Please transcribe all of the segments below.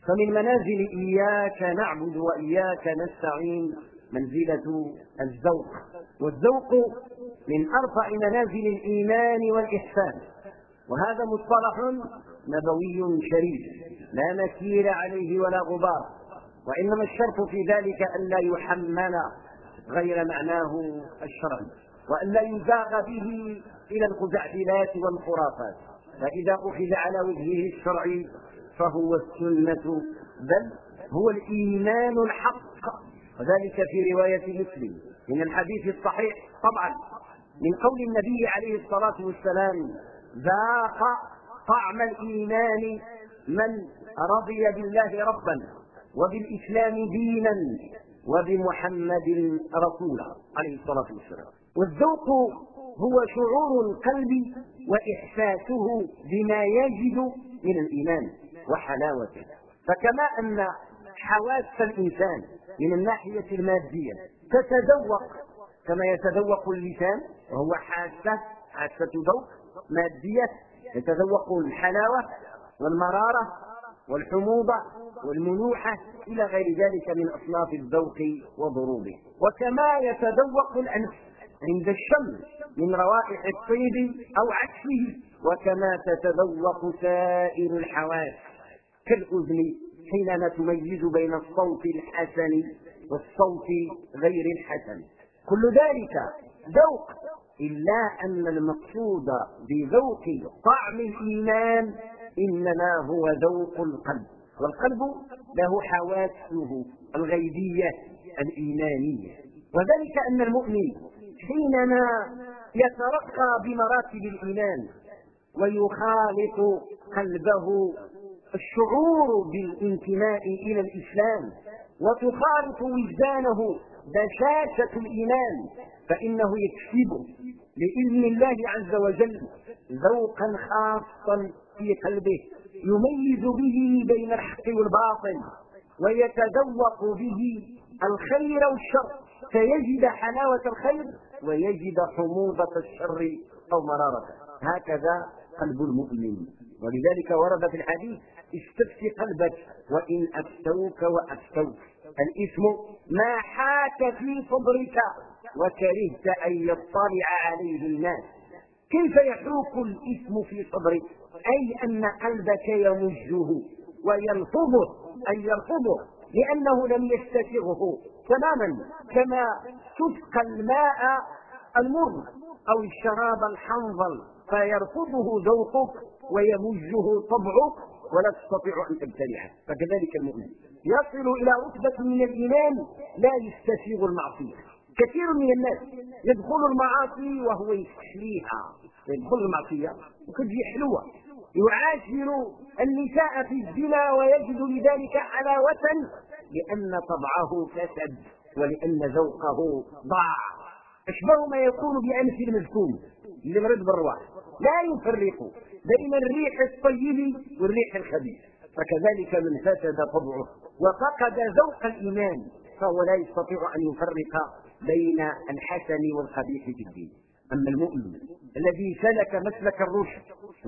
فمن منازل إياك نعبد وإياك نستعين منزلة الذوق، والذوق من أرفع منازل الإيمان والإحسان، وهذا مصطلح نبوي شريف لا نكير عليه ولا غبار، وإنما الشرط في ذلك أن لا يحمل غير معناه الشرعي، وأن لا يزاغ به إلى الخزعبلات والخرافات، فإذا أخذ على وجهه الشرعي فهو السنة، بل هو الإيمان الحق. وذلك في رواية مسلم من الحديث الصحيح طبعا من قول النبي عليه الصلاة والسلام: ذاق طعم الإيمان من رضي بالله ربا وبالإسلام دينا وبمحمد رسولا عليه الصلاة والسلام. والذوق هو شعور القلب وإحساسه بما يجد من الإيمان وحلاوته، فكما أن حواس الإنسان من الناحية المادية تتذوق كما يتذوق اللسان، وهو حاسة ذوق مادية، يتذوق الحلاوة والمرارة والحموضة والملوحة إلى غير ذلك من أصناف الذوق وضروبه، وكما يتذوق الأنف عند الشم من روائح الطيب أو عكسه، وكما تتذوق سائر الحواس كالأذن حينما تميز بين الصوت الحسن والصوت غير الحسن. كل ذلك ذوق، إلا أن المقصود بذوق طعم الإيمان إنما هو ذوق القلب، والقلب له حواسه الغيبية الإيمانية، وذلك أن المؤمن حينما يترقى بمراتب الإيمان ويخالط قلبه الشعور بالانتماء إلى الإسلام وتخالط وجدانه بشاشة الإيمان، فإنه يكسب بإذن الله عز وجل ذوقا خاصا في قلبه يميز به بين الحق والباطل، ويتذوق به الخير والشر، فيجد حلاوة الخير ويجد حموضة الشر أو مرارته. هكذا قلب المؤمن، ولذلك ورد في الحديث: استفتي قلبك وإن أفتوك وأفتوك. الإثم ما حاك في صدرك وكرهت أن يطلع عليه الناس. كيف يحوك الإثم في صدرك؟ أي أن قلبك يمجه ويلفظه، أي يرفضه لأنه لم يستسغه تماما، كما تسقى الماء المر أو الشراب الحنظل فيرفضه ذوقك ويمجه طبعك ولا تستطيع أن تبتلعه. فكذلك المؤمن يصل إلى رتبة من الإيمان لا يستسيغ المعصية. كثير من الناس يدخل المعاصي وهو يستحليها، يدخل المعصية وكتجي حلوة، يعاشر النساء في الزنا ويجد لذلك حلاوة لأن طبعه فسد ولأن ذوقه ضاع. أشبه ما يكون بأنف المزكوم اللي مرض بالرواح لا يفرق بين الريح الطيب والريح الخبيث، فكذلك من فسد طبعه وفقد ذوق الإيمان فهو لا يستطيع أن يفرق بين الحسن والخبيث في الدين. أما المؤمن الذي سلك مسلك الرشد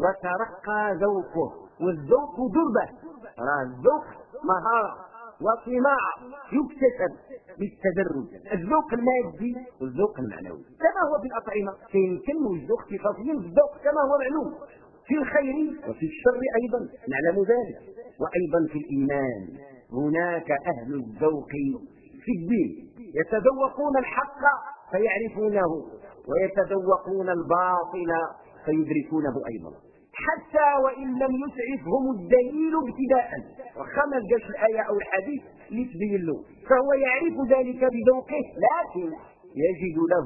وترقى ذوقه، والذوق دربة، الذوق مهارة وصناعة يكتسب بالتدرج، الذوق المادي والذوق المعنوي كما هو في الأطعمة، فيمكن الذوق اختصاصي بالذوق كما هو معلوم في الخير وفي الشر أيضا نعلم ذلك، وأيضا في الإيمان هناك أهل الذوق في الدين يتذوقون الحق فيعرفونه ويتذوقون الباطل فيدركونه أيضا، حتى وإن لم يسعفهم الدليل ابتداء، وخما جاش الآية أو الحديث لتبين له فهو يعرف ذلك بذوقه، لكن يجد له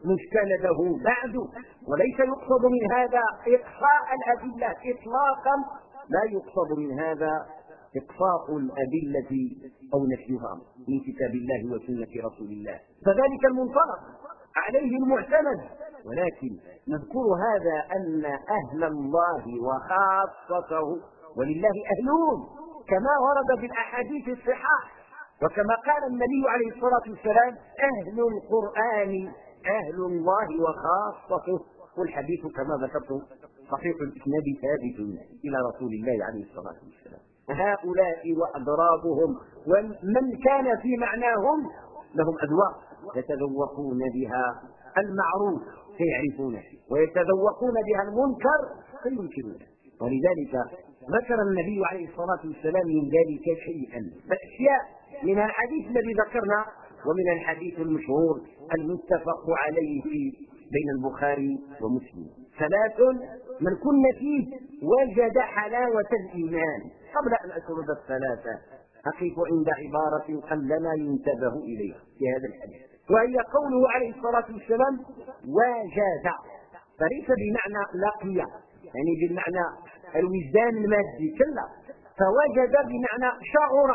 مستنده بعد. وليس يقصد من هذا إقصاء الأدلة إطلاقا، لا يقصد من هذا إقصاء الأدلة أو نفيها من كتاب الله وسنة رسول الله، فذلك المنطلق عليه المعتمد. ولكن نذكر هذا أن أهل الله وخاصته ولله أهلون كما ورد في الأحاديث الصحاح، وكما قال النبي عليه الصلاة والسلام: أهل القرآن أهل الله وخاصته، والحديث كما ذكرت صحيح الإسناد ثابت إلى رسول الله عليه الصلاة والسلام. هؤلاء وأضرابهم ومن كان في معناهم لهم أذواق يتذوقون بها المعروف فيعرفونه ويتذوقون بها المنكر فينكرونه. ولذلك ذكر النبي عليه الصلاة والسلام من ذلك شيئا أشياء من الحديث الذي ذكرنا ومن الحديث المشهور المتفق عليه بين البخاري ومسلم: ثلاث من كن فيه وجد حلاوة الإيمان. قبل أن أسرد الثلاثة أقف عند عبارة قلما ينتبه إليها في هذا الحديث، وهي قوله عليه الصلاة والسلام وجد، فليس بمعنى لقي يعني بالمعنى الوجدان المادي، كلا، فوجد بمعنى شعر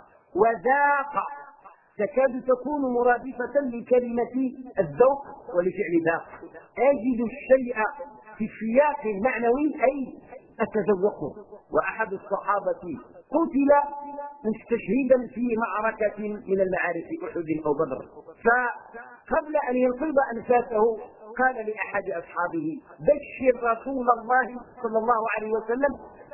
وذاق، تكاد تكون مرادفة لكلمة الذوق ولفعل ذاق. أجد الشيء في السياق المعنوي أي أتذوقه. وأحد الصحابة قتل مستشهدا في معركة من المعارك أحد أو بدر، فقبل أن ينقض أنفاسه قال لأحد أصحابه: بشر رسول الله صلى الله عليه وسلم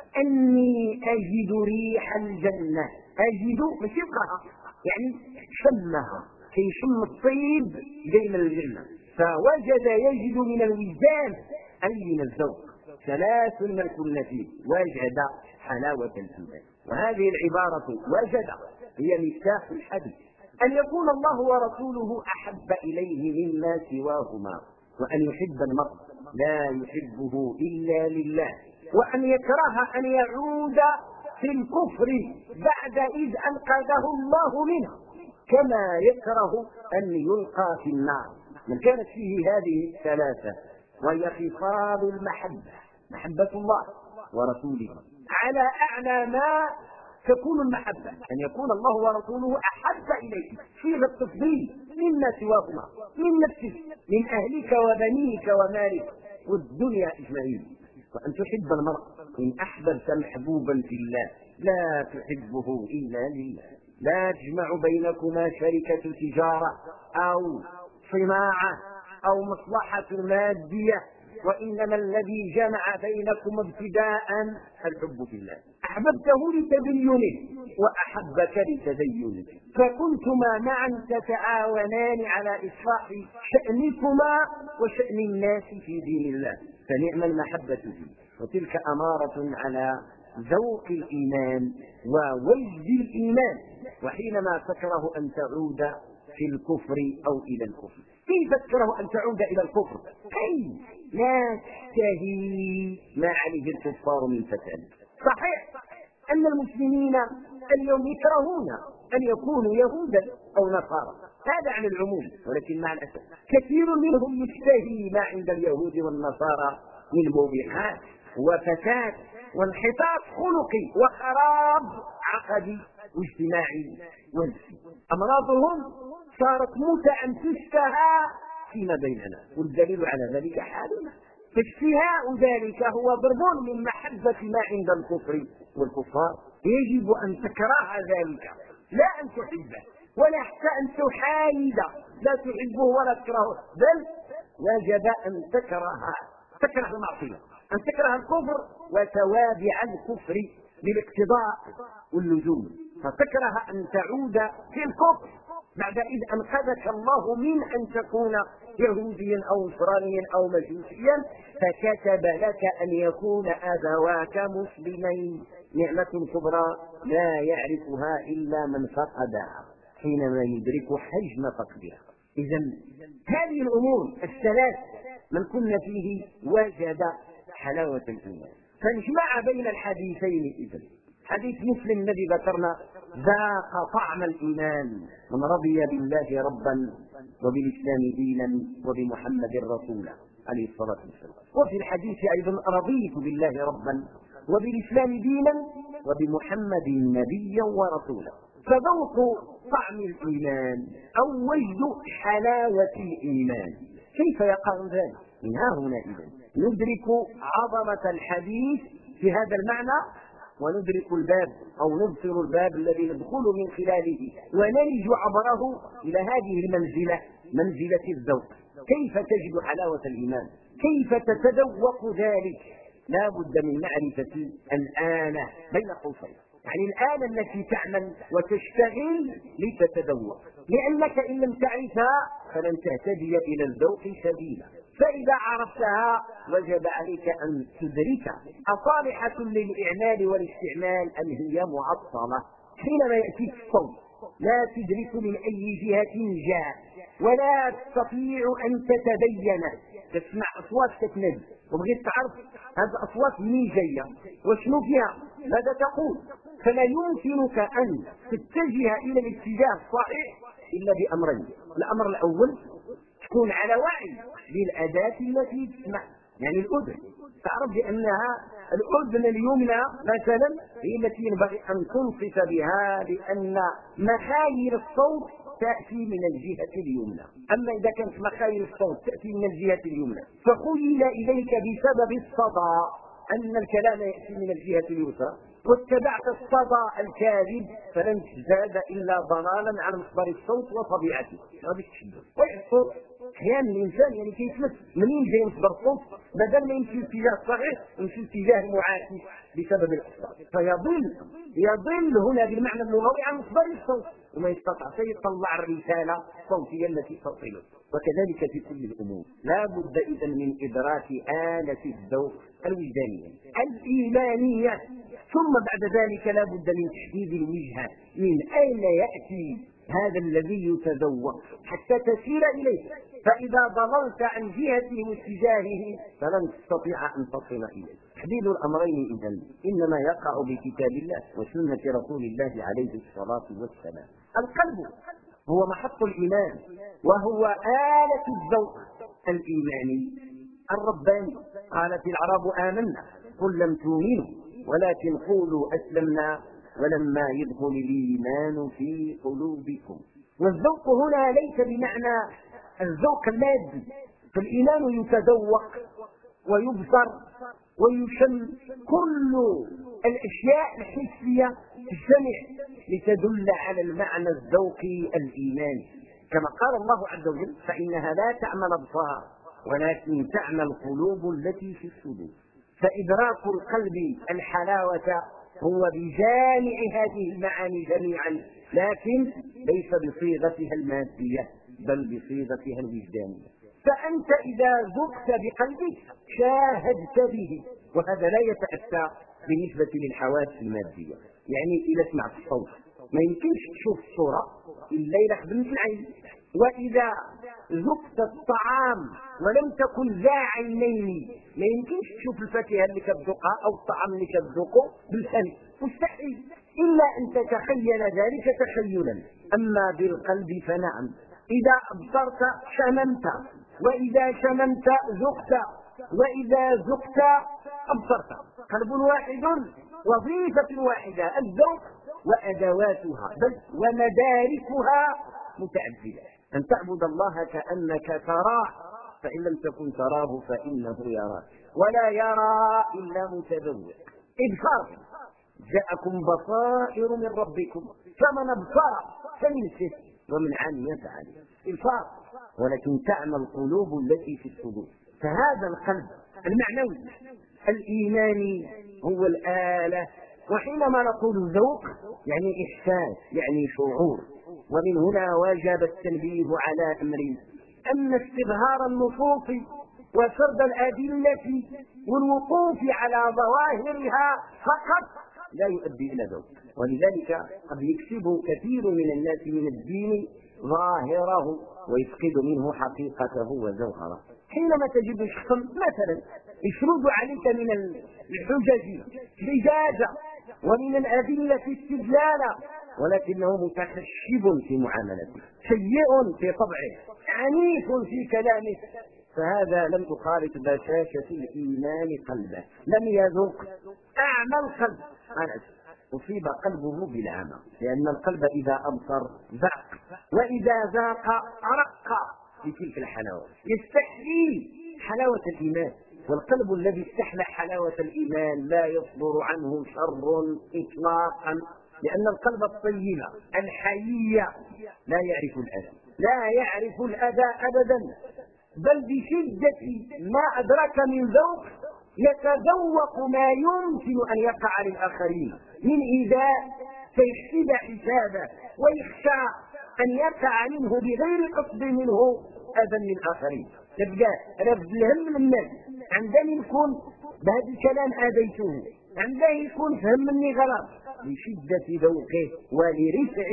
أني أجد ريح الجنة. أجد مش يبقاها يعني شمها، كيشم الطيب جاي من الجنة. فوجد يجد من الوجدان أي من الذوق. ثلاث من كن فيه وجد حلاوة الإيمان. وهذه العبارة وجد هي مفتاح الحديث، أن يكون الله ورسوله أحب إليه مما سواهما، وأن يحب المرء لا يحبه إلا لله، وأن يكره أن يعود في الكفر بعد إذ أنقذه الله منه، كما يكره أن يلقى في النار. من كانت فيه هذه الثلاثة وهي خصال المحبة، محبة الله ورسوله على أعلى ما تكون المحبة، أن يكون الله ورسوله أحب إليك صيغة التفضيل مما سواهما، من نفسك، من أهلك وبنيك ومالك والدنيا أجمعين. وأن تحب المرء إن أحببت محبوبا في الله لا تحبه إلا لله. لا تجمع بينكما شركة تجارة أو صناعة أو مصلحة مادية، وإنما الذي جمع بينكم ابتداء الحب في الله. أحببته لتدينه وأحبك لتدينه، فكنتما معا تتعاونان على إصلاح شأنكما وشأن الناس في دين الله، فنعم المحبة فيه. وتلك أمارة على ذوق الإيمان ووجد الإيمان. وحينما تكره أن تعود في الكفر أو إلى الكفر، كيف تكره أن تعود إلى الكفر؟ أي لا تشتهي ما عليه الكفار من فساد. صحيح أن المسلمين اليوم يكرهون أن يكونوا يهودا أو نصارى، هذا عن العموم، ولكن مع الأسف كثير منهم يشتهي ما عند اليهود والنصارى من موبقات وفساد وانحطاط خلقي وخراب عقدي واجتماعي ونفسي. أمراضهم صارت متعا تشتهى فيما بيننا، والدليل على ذلك حالنا. فاشتهاء ذلك هو ضرب من محبة ما عند الكفر والكفار. يجب أن تكره ذلك، لا أن تحبه، ولا حتى أن تحايد، لا تحبه ولا تكرهه، بل يجب أن تكره المعصية، أن تكره الكفر وتوابع الكفر بالاقتضاء واللزوم، فتكره أن تعود في الكفر بعد إذ أنقذك الله من أن تكون يهوديا أو نصرانيا أو مجوسيا، فكتب لك أن يكون أبواك مسلمين، نعمة كبرى لا يعرفها إلا من فقدها حينما يدرك حجم فقدها. إذا هذه الأمور الثلاث من كن فيه وجد حلاوة الإيمان. فنجمع بين الحديثين. إذن حديث مسلم الذي ذكرنا ذاق طعم الإيمان من رضي بالله ربا وبالإسلام دينا وبمحمد رسولا عليه الصلاة والسلام. وفي الحديث أيضا رضيت بالله ربا وبالإسلام دينا وبمحمد نبيا ورسولا. فذوق طعم الإيمان أو وجد حلاوة الإيمان كيف يقع ذلك؟ من ها هنا إذن ندرك عظمة الحديث في هذا المعنى، وندرك الباب أو نبصر الباب الذي ندخل من خلاله ونلج عبره إلى هذه المنزلة، منزلة الذوق. كيف تجد حلاوة الإيمان؟ كيف تتذوق ذلك؟ لا بد من معرفة الآلة بين قوسين. يعني الآلة التي تعمل وتشتغل لتتذوق، لأنك إن لم تعرفها فلن تهتدي إلى الذوق سبيلا. فإذا عرفتها وجب عليك أن تدرك أصالحة للإعمال والاستعمال أم هي معطلة. حينما يأتيك الصوت لا تدرك من أي جهة جاء ولا تستطيع أن تتبين، تسمع أصوات تتنادي وبغيت تعرف هذه الأصوات منين جاية وشنو فيها، ماذا تقول؟ فلا يمكنك أن تتجه إلى الاتجاه الصحيح إلا بأمرين. الأمر الأول تكون على وعي بالأداة التي تسمع، يعني الأذن، تعرف بأنها الأذن اليمنى مثلا هي التي ينبغي أن تنصت بها، لأن مخايل الصوت تأتي من الجهة اليمنى. أما إذا كانت مخايل الصوت تأتي من الجهة اليمنى فخيل إليك بسبب الصدى أن الكلام يأتي من الجهة اليسرى واتبعت الصدى الكاذب فلن تزداد إلا ضلالا عن مصدر الصوت وطبيعته. غادي تشد ويحصل احيانا الانسان يعني كيتمس منين جاي مصدر الصوت، بدل ما يمشي الاتجاه الصحيح يمشي الاتجاه المعاكس بسبب الاصوات، يضل هنا بالمعنى اللغوي عن مصدر الصوت وما يستطيع يطلع الرساله الصوتيه التي تصله. وكذلك في كل الامور لا بد اذا من ادراك آلة الذوق الوجدانيه الايمانيه، ثم بعد ذلك لا بد من تحديد الوجهه، من اين ياتي هذا الذي يتذوق حتى تسير إليه. فإذا ضللت عن جهته واتجاهه فلن تستطيع أن تصل إليه. تحديد الأمرين إذن إنما يقع بكتاب الله وسنة رسول الله عليه الصلاة والسلام. القلب هو محط الإيمان وهو آلة الذوق الإيماني الرباني. قالت العرب آمنا قل لم تؤمنوا ولكن قولوا أسلمنا ولما يدخل الإيمان في قلوبكم. والذوق هنا ليس بمعنى الذوق المادي، فالإيمان يتذوق ويبصر ويشم، كل الأشياء الحسية تجتمع لتدل على المعنى الذوقي الإيماني. كما قال الله عز وجل فإنها لا تعمى الأبصار ولكن تعمى القلوب التي في الصدور. فإدراك القلب الحلاوة هو بجامع هذه المعاني جميعا، لكن ليس بصيغتها المادية بل بصيغتها الوجدانية. فأنت إذا ذقت بقلبك شاهدت به، وهذا لا يتأتى بالنسبة للحواس المادية. يعني إذا سمعت الصوت ما يمكنش تشوف الصورة إلا إذا خدمت العين، وإذا ذقت الطعام ولم تكن ذا عينين ما يمكنش تشوف الفاكهة اللي كتذوقها أو الطعام اللي كتذوقه بالفم، مستحيل إلا أن تتخيل ذلك تخيلا. أما بالقلب فنعم، إذا أبصرت شممت، وإذا شممت ذقت، وإذا ذقت أبصرت. قلب واحد وظيفة واحدة، الذوق وأدواتها بل ومداركها متعددة. أن تعبد الله كأنك تراه فإن لم تكن تراه فإنه يراك ولا يرى إلا متذوق. إبصار جاءكم بصائر من ربكم فمن أبصر فلنفسه ومن عمي فعليه. إبصار ولكن تعمى القلوب التي في الصدور. فهذا القلب المعنوي الإيماني هو الآلة. وحينما نقول ذوق يعني إحساس، يعني شعور. ومن هنا وجب التنبيه على أمرين: أن استظهار النصوص وسرد الأدلة والوقوف على ظواهرها فقط لا يؤدي إلى ذوق. ولذلك قد يكسب كثير من الناس من الدين ظاهره ويفقد منه حقيقته وجوهره. حينما تجد شخصا مثلا يفرض عليك من الحجج حجاجة ومن الأدلة استدلالا ولكنه متخشب في معاملته، سيء في طبعه، عنيف في كلامه، فهذا لم تخالط بشاشة الإيمان قلبه، لم يذوق. أعمى القلب أصيب قلبه بالعمى، لأن القلب إذا أبصر ذاق، وإذا ذاق رق بتلك الحلاوة، يستحلي حلاوة الإيمان. والقلب الذي استحلى حلاوة الإيمان لا يصدر عنه شر إطلاقا، لأن القلب الطيب الحيي لا يعرف الأذى، لا يعرف الأذى أبدا، بل بشدة ما أدرك من ذوق يتذوق ما يمكن أن يقع للآخرين من إيذاء فيحسب حسابه ويخشى أن يقع منه بغير قصد منه أذى للآخرين. تبقى رفض الهم للناس عندما يكون بهذا الكلام آذيته، عندما يكون فهم مني غلط لشدة ذوقه ولرفع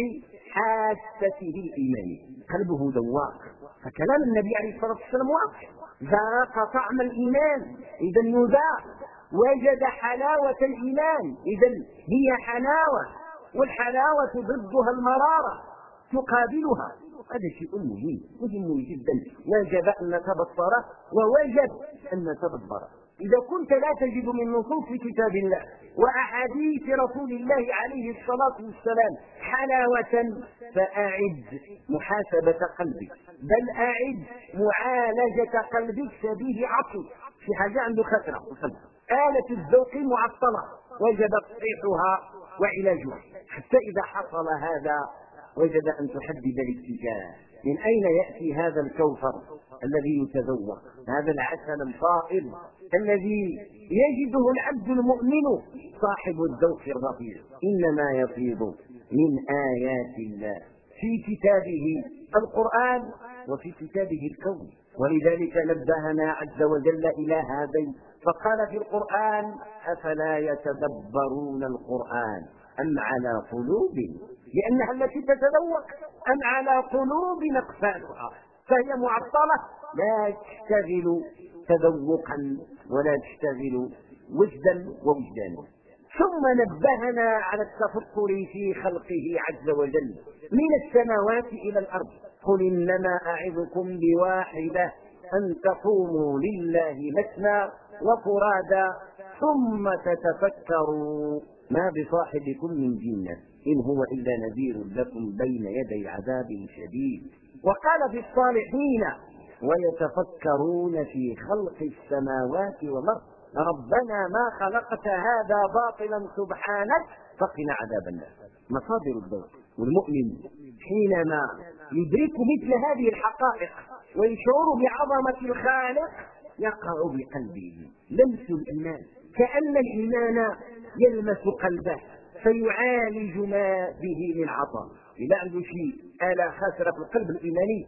حاسته الإيمانية، قلبه ذواق. فكلام النبي عليه الصلاة والسلام واضح، ذاق طعم الإيمان إذا يذاق، وجد حلاوة الإيمان إذا هي حلاوة، والحلاوة ضدها المرارة تقابلها. هذا شيء مهم جدا، وجب أن نتبصره ووجب أن نتدبره. إذا كنت لا تجد من نصوص كتاب الله وأحاديث رسول الله عليه الصلاة والسلام حلاوة فأعد محاسبة قلبك، بل أعد معالجة قلبك شبيه عقل، في حاجة عنده خسرة. آلة الذوق معطلة وجب تصحيحها وعلاجها. حتى إذا حصل هذا وجب أن تحدد الاتجاه، من أين يأتي هذا الكوثر الذي يتذوق، هذا العسل الفائض الذي يجده العبد المؤمن صاحب الذوق الرفيع. إنما يفيض من آيات الله في كتابه القرآن وفي كتابه الكون. ولذلك نبهنا عز وجل إلى هذين فقال في القرآن: أفلا يتدبرون القرآن أم على قلوب، لأنها التي تتذوق، أم على قلوب أقفالها، فهي معطلة لا تشتغل تذوقا ولا تشتغل وجدا ووجدانا. ثم نبهنا على التفكر في خلقه عز وجل من السماوات إلى الأرض. قل إنما أعظكم بواحدة أن تقوموا لله مثنى وفرادا ثم تتفكروا ما بصاحبكم من جنة إن هو إلا نذير لكم بين يدي عذاب شديد. وقال في الصالحين: ويتفكرون في خلق السماوات والأرض ربنا ما خلقت هذا باطلا سبحانك فقنا عذاب النار. مصادر الذوق. والمؤمن حينما يدرك مثل هذه الحقائق ويشعر بعظمة الخالق يقع بقلبه لمس الإيمان، كأن الإيمان يلمس قلبه فيعالج ما به من عطاء. إذا عنده شيء آلة خاسرة في القلب الإيماني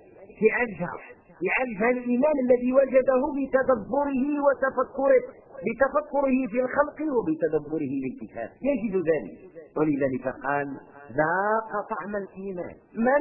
يعالجها الإيمان الذي وجده بتدبره وتفكره، بتفكره في الخلق وبتدبره للكتاب يجد ذلك. ولذلك قال: ذاق طعم الإيمان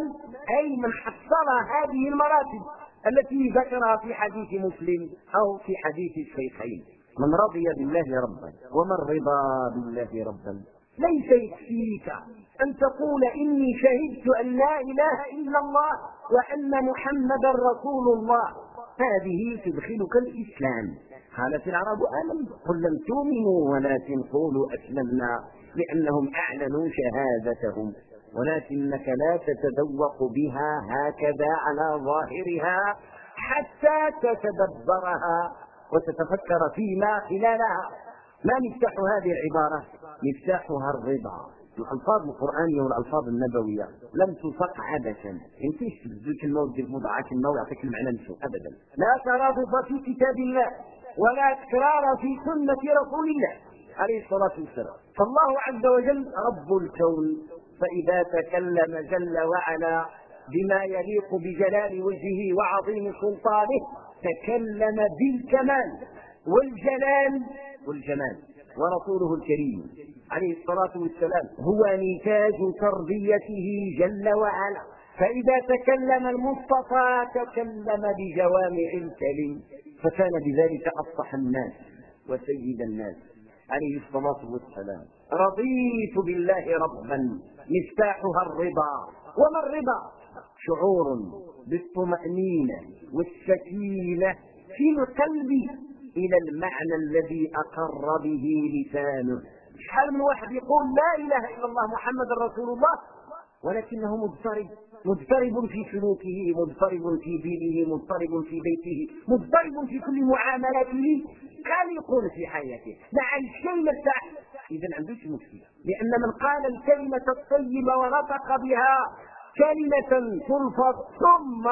من حصل هذه المراتب التي ذكرها في حديث مسلم أو في حديث الشيخين: من رضي بالله ربا. وما الرضا بالله ربا؟ ليس يكفيك أن تقول إني شهدت أن لا إله إلا الله وأن محمدا رسول الله، هذه تدخلك الإسلام. قالت العرب: آمنوا، قل لم تؤمنوا ولكن قولوا أسلمنا، لأنهم أعلنوا شهادتهم، ولكنك لا تتذوق بها هكذا على ظاهرها حتى تتدبرها وتتفكر فيما خلالها. ما مفتاح هذه العبارة؟ مفتاحها الرضا. الألفاظ القرآنية والألفاظ النبوية لم تسق عبثا، يمكنش تبذل كلمة وتجيب موضع كلمة ويعطيك المعنى نفسه أبدا. لا ترادف في كتاب الله ولا تكرار في سنة رسول الله عليه الصلاة والسلام. فالله عز وجل رب الكون، فإذا تكلم جل وعلا بما يليق بجلال وجهه وعظيم سلطانه تكلم بالكمال والجلال والجمال. ورسوله الكريم عليه الصلاة والسلام هو نتاج تربيته جل وعلا، فإذا تكلم المصطفى تكلم بجوامع الكلم، فكان بذلك أفصح الناس وسيد الناس عليه الصلاة والسلام. رضيت بالله ربا، مفتاحها الرضا. وما الرضا؟ شعور بالطمأنينة والسكينة في القلب إلى المعنى الذي أقر به لسانه. شحال من واحد يقول لا إله إلا الله محمد رسول الله ولكنه مضطرب في سلوكه، مضطرب في دينه، مضطرب في بيته، مضطرب في كل معاملاته، قلق في حياته، لا عن شيء مرتاح. إذا عنده مشكلة، لأن من قال الكلمة الطيبة ونطق بها كلمة تلفظ ثم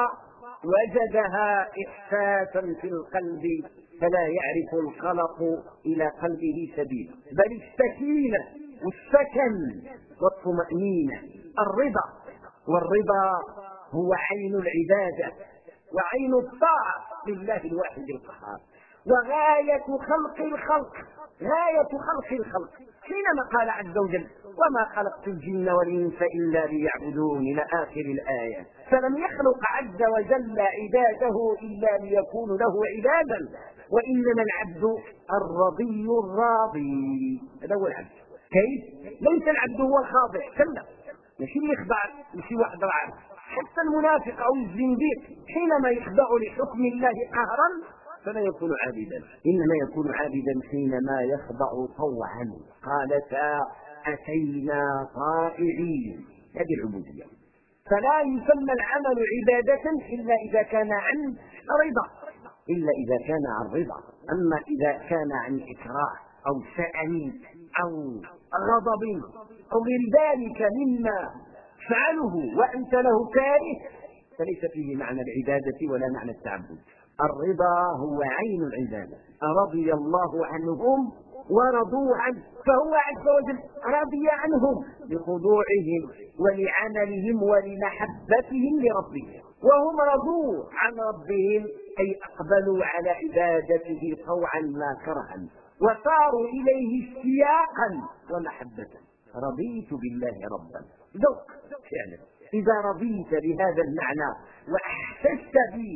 وجدها إحساسا في القلب فلا يعرف القلق إلى قلبه سبيلا، بل السكينة والسكن والطمأنينة. الرضا، والرضا هو عين العبادة وعين الطاعة لله الواحد القهار، وغاية خلق الخلق، غاية خلق الخلق. حينما قال عز وجل وما خلقت الجن والإنس إلا ليعبدون إلى آخر الآية، فلم يخلق عز وجل عباده إلا ليكونوا له عبادا، وإنما العبد الرضي الراضي، هذا هو العبد. كيف؟ ليس العبد هو الخاضع، كلا، ماشي اللي يخضع لشي واحد راه. حتى المنافق أو الزنديق حينما يخضع لحكم الله قهرا فلا يكون عابدا، إنما يكون عابدا حينما يخضع طوعا. قالتا أتينا طائعين، هذه العبودية. فلا يسمى العمل عبادة إلا إذا كان عن رضا، إلا إذا كان عن رضا. أما إذا كان عن إكراه أو شأن أو غضب أو غير ذلك مما فعله وأنت له كاره فليس فيه معنى العبادة ولا معنى التعبد. الرضا هو عين العبادة. رضي الله عنهم ورضوا عنه، فهو عز وجل رضي عنهم بخضوعهم ولعملهم ولمحبتهم لربهم، وهم رضوا عن ربهم أي أقبلوا على عبادته طوعا لا كرها، وصاروا إليه اشتياقا ومحبة. رضيت بالله ربا، ذوق فعلا. إذا رضيت بهذا المعنى وأحسست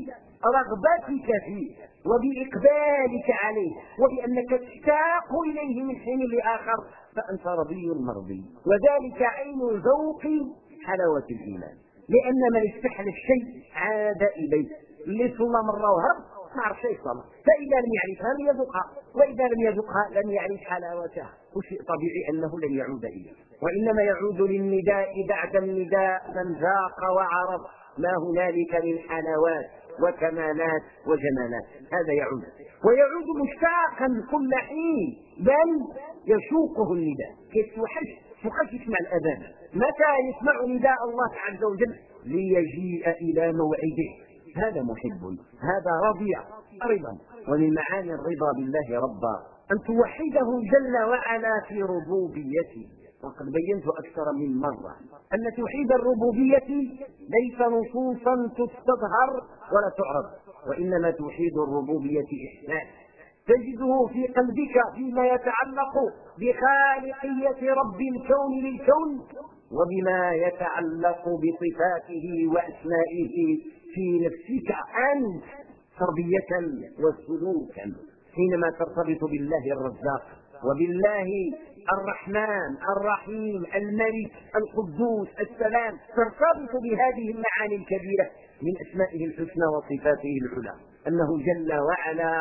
برغبتك فيه وبإقبالك عليه وبأنك تشتاق إليه من حين لآخر فأنت رضي مرضي. وذلك عين ذوق حلاوة الإيمان، لأن من استحل الشيء عاد إليه. اللي صلى مرة وهرب ما عرف شيء صلى، فإذا لم يعرفها لم يذوقها، وإذا لم يذوقها لم يعرف حلاوتها، وشيء طبيعي أنه لن يعود إليه. وإنما يعود للنداء بعد النداء من ذاق وعرف ما هنالك من حلاوات وكمالات وجمالات، هذا يعود، ويعود مشتاقا كل حين، بل يشوقه النداء. كيف يوحش يسمع الأذان، متى يسمع نداء الله عز وجل ليجيء إلى موعده، هذا محب، هذا رضي رضا. ومن معاني الرضا بالله ربا أن توحده جل وعلا في ربوبيته. وقد بينت أكثر من مرة أن توحيد الربوبية ليس نصوصا تستظهر ولا تعرض، وإنما توحيد الربوبية إحساس تجده في قلبك فيما يتعلق بخالقية رب الكون للكون، وبما يتعلق بصفاته وأسمائه في نفسك أنت تربية وسلوكا. حينما ترتبط بالله الرزاق وبالله الرحمن الرحيم الملك القدوس السلام، ترتبط بهذه المعاني الكبيرة من أسمائه الحسنى وصفاته العلى، أنه جل وعلا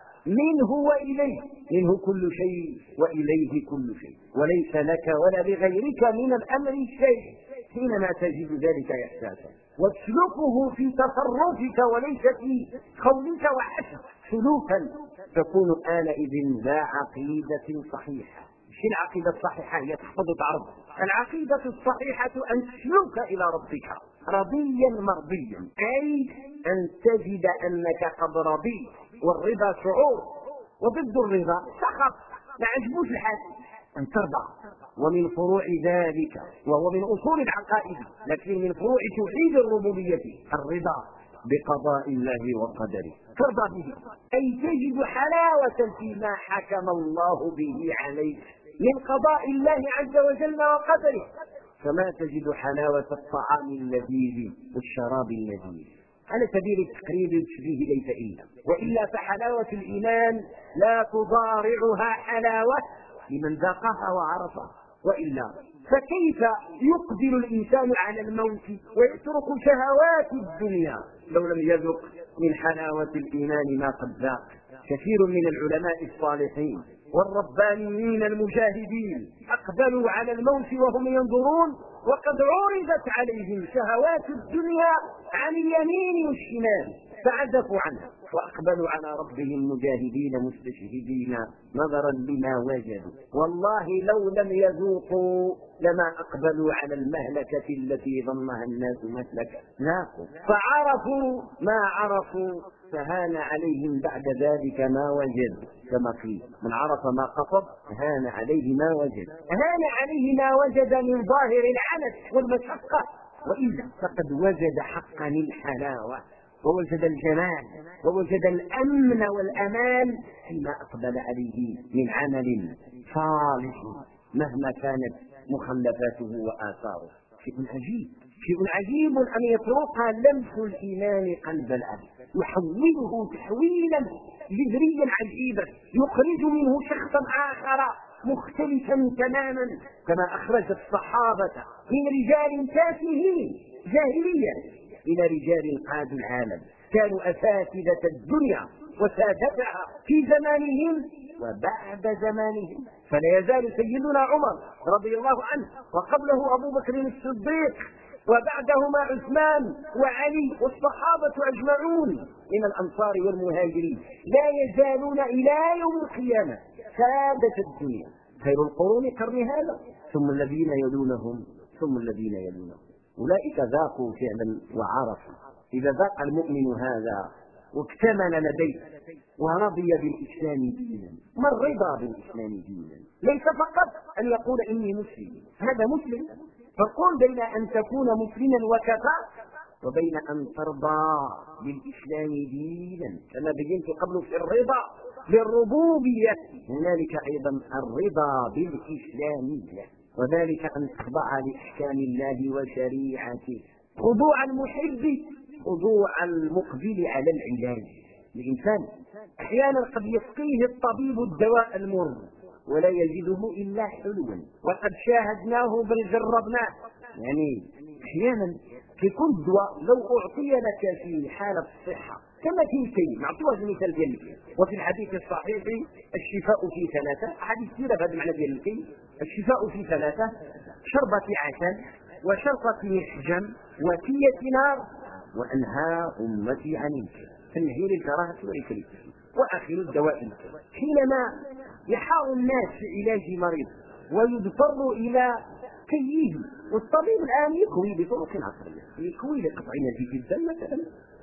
منه وإليه، منه كل شيء وإليه كل شيء، وليس لك ولا لغيرك من الأمر شيء. حينما تجد ذلك إحساسا وتسلكه في تصرفك وليس في قولك وحسب سلوكا، تكون آنئذ ذا عقيدة صحيحة. مش العقيدة الصحيحة هي تحفظ وتعرض، العقيدة الصحيحة أن تسلك إلى ربك رضيا مرضيا، أي أن تجد أنك قد رضيت. والرضا شعور، وضد الرضا سخط، ما عجبوش الحال، أن ترضى. ومن فروع ذلك، وهو من أصول العقائد، لكن من فروع توحيد الربوبية الرضا بقضاء الله وقدره، ترضى به، أي تجد حلاوة فيما حكم الله به عليك من قضاء الله عز وجل وقدره، كما تجد حلاوة الطعام اللذيذ والشراب اللذيذ. على سبيل التقريب والتشبيه ليس إلا، وإلا فحلاوة الإيمان لا تضارعها حلاوة لمن ذاقها وعرفها، وإلا فكيف يقبل الإنسان على الموت ويترك شهوات الدنيا لو لم يذق من حلاوة الإيمان ما قد ذاق؟ كثير من العلماء الصالحين والربانيين المجاهدين أقبلوا على الموت وهم ينظرون وقد عرضت عليهم شهوات الدنيا عن اليمين والشمال فعزفوا عنها وأقبلوا على ربهم مجاهدين مستشهدين نظرا لما وجدوا. والله لو لم يذوقوا لما أقبلوا على المهلكة التي ظنها الناس مسلكة، ذاقوا فعرفوا ما عرفوا فهان عليهم بعد ذلك ما وجد، كما قيل من عرف ما قصد هان عليه ما وجد، هان عليه ما وجد من ظاهر العنت والمشقة، وإلا فقد وجد حقا الحلاوة ووجد الجمال ووجد الأمن والأمان فيما أقبل عليه من عمل صالح مهما كانت مخلفاته وآثاره. شيء عجيب، شيء عجيب أن يطرق لمس الإيمان قلب العبد، يحوله تحويلا جذريا عجيبا، يخرج منه شخصا آخر مختلفا تماما، كما أخرج الصحابة من رجال تافهين جاهليا إلى رجال قادوا العالم، كانوا أساتذة الدنيا وسادتها في زمانهم وبعد زمانهم. فلا يزال سيدنا عمر رضي الله عنه وقبله أبو بكر الصديق وبعدهما عثمان وعلي والصحابة أجمعون من الأنصار والمهاجرين لا يزالون إلى يوم القيامة سادة الدنيا، خير القرون قرن هذا ثم الذين يلونهم ثم الذين يلونهم. أولئك ذاقوا فعلا وعرفوا. إذا ذاق المؤمن هذا واكتمل لديه ورضي بالإسلام دينا، ما الرضا بالإسلام دينا؟ ليس فقط أن يقول إني مسلم، هذا مسلم، فقل بين أن تكون مسلما وكفى وبين أن ترضى بالإسلام دينا، كما بينت قبل في الرضا بالربوبية، هنالك أيضا الرضا بالإسلامية، وذلك أن تخضع لأحكام الله وشريعته خضوع المحب خضوع المقبل على العلاج. الإنسان أحيانا قد يسقيه الطبيب الدواء المر ولا يجده إلا حلوا، وقد شاهدناه بل جربناه. يعني أحيانا يكون الدواء لو أعطي لك في حالة الصحة كما في شيء، نعطيها المثال ديال الكي، وفي الحديث الصحيح الشفاء في ثلاثة، حديث كثيرة بهذا المعنى ديال الكي، الشفاء في ثلاثة: شربة عسل وشربة محجم وكية نار وأنهى أمتي عن الكي، فالنهي للكراهة والإكراه وآخر الدواء. حينما يحار الناس في علاج مريض ويضطر إلى كيه، والطبيب الآن يكوي بطرق عصرية، يكوي لقطع نزيف الدم مثلا،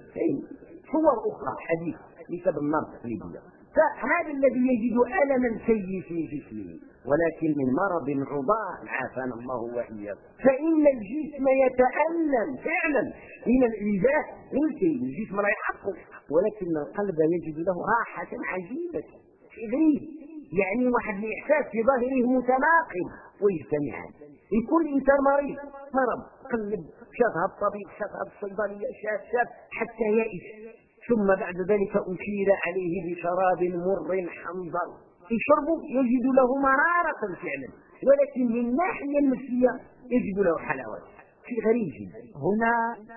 صور أخرى حديث بسبب النار التقليدية، فهذا الذي يجد ألما سيء في جسمه ولكن من مرض عضال عافانا الله وإياكم، فإن الجسم يتألم فعلا من الإيذاء، يمكن الجسم لا يحقق، ولكن القلب يجد له راحة عجيبة غريب، يعني واحد الإحساس في ظاهره متناقض ويجتمعان. يكون الإنسان مريض مرض قلب، شافها الطبيب، شافها الصيدلية، شاف حتى يئس، ثم بعد ذلك أشير عليه بشراب مر حنظل يشربه يجد له مرارة فعلا، ولكن من الناحية النفسية يجد له حلاوة. في غريب جدا. هنا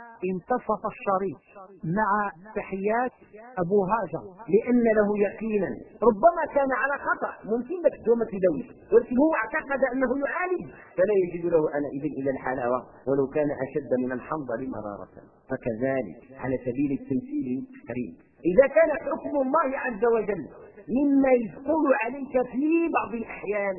انتصف الشريط مع تحيات أبو هاجر، لأن له يقينا ربما كان على خطأ، ممكن لك دومة دوي، ولكن هو اعتقد أنه يعالج فلا يجد له أنئذ إلى الحلاوة ولو كان أشد من الحنظل مرارة. فكذلك على سبيل التمثيل والتقريب، إذا كان حكم الله عز وجل مما يثقل عليك في بعض الأحيان،